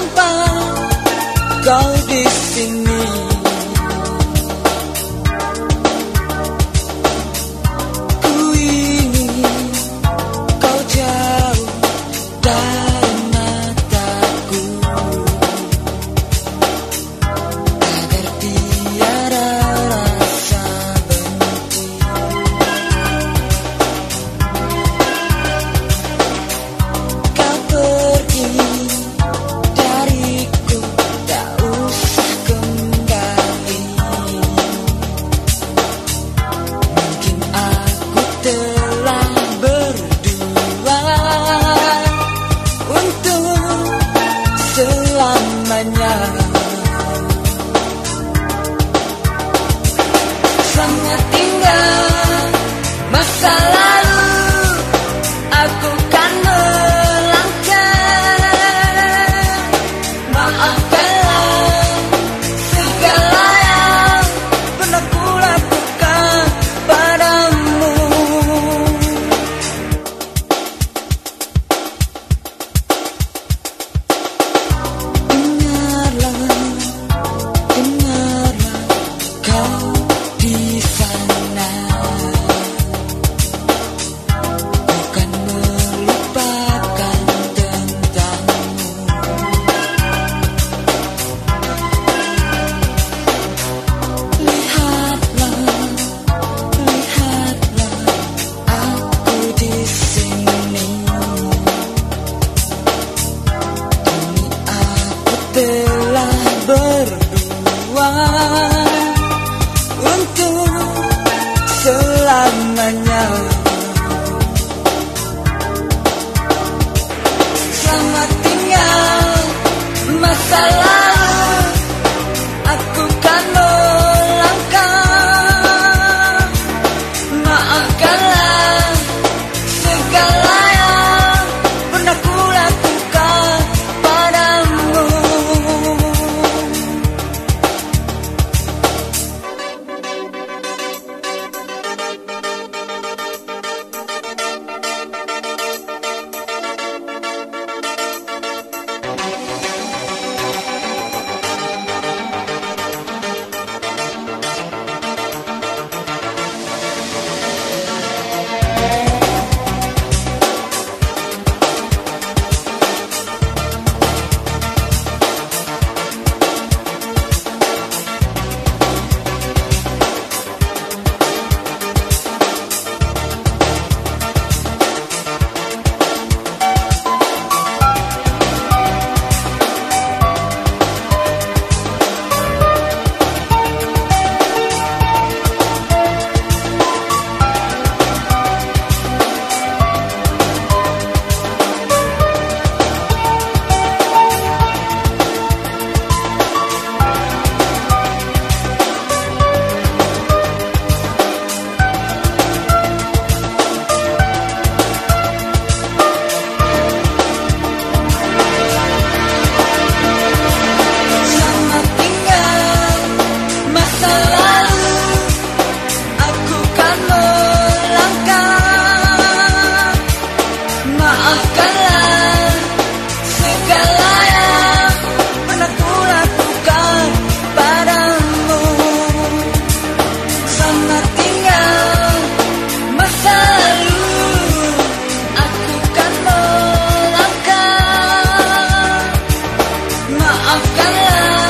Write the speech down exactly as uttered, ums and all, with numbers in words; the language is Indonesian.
tanpa kau di sini. Ku ingin kau jauh dari mataku, agar tiada rasa benci. Kau pergi dariku, tak usah kembali. Mungkin aku telah berdua untuk selamanya. Selamat tinggal masa lalu, aku kan melangkah. Maafkanlah segala yang pernah ku lakukan padamu. Dengarlah, dengarlah kau di sana. Bukan melupakan tentangmu. Lihatlah, lihatlah aku di sini. Kini aku telah berdua untuk selamanya. Selamat tinggal masa lalu, aku kan melangkah. Maafkanlah segala yang pernah ku lakukan padamu. Selamat tinggal masa lalu, aku kan melangkah. Maafkanlah segala yang pernah ku lakukan padamu. Selamat tinggal masa lalu, aku kan melangkah. Maafkanlah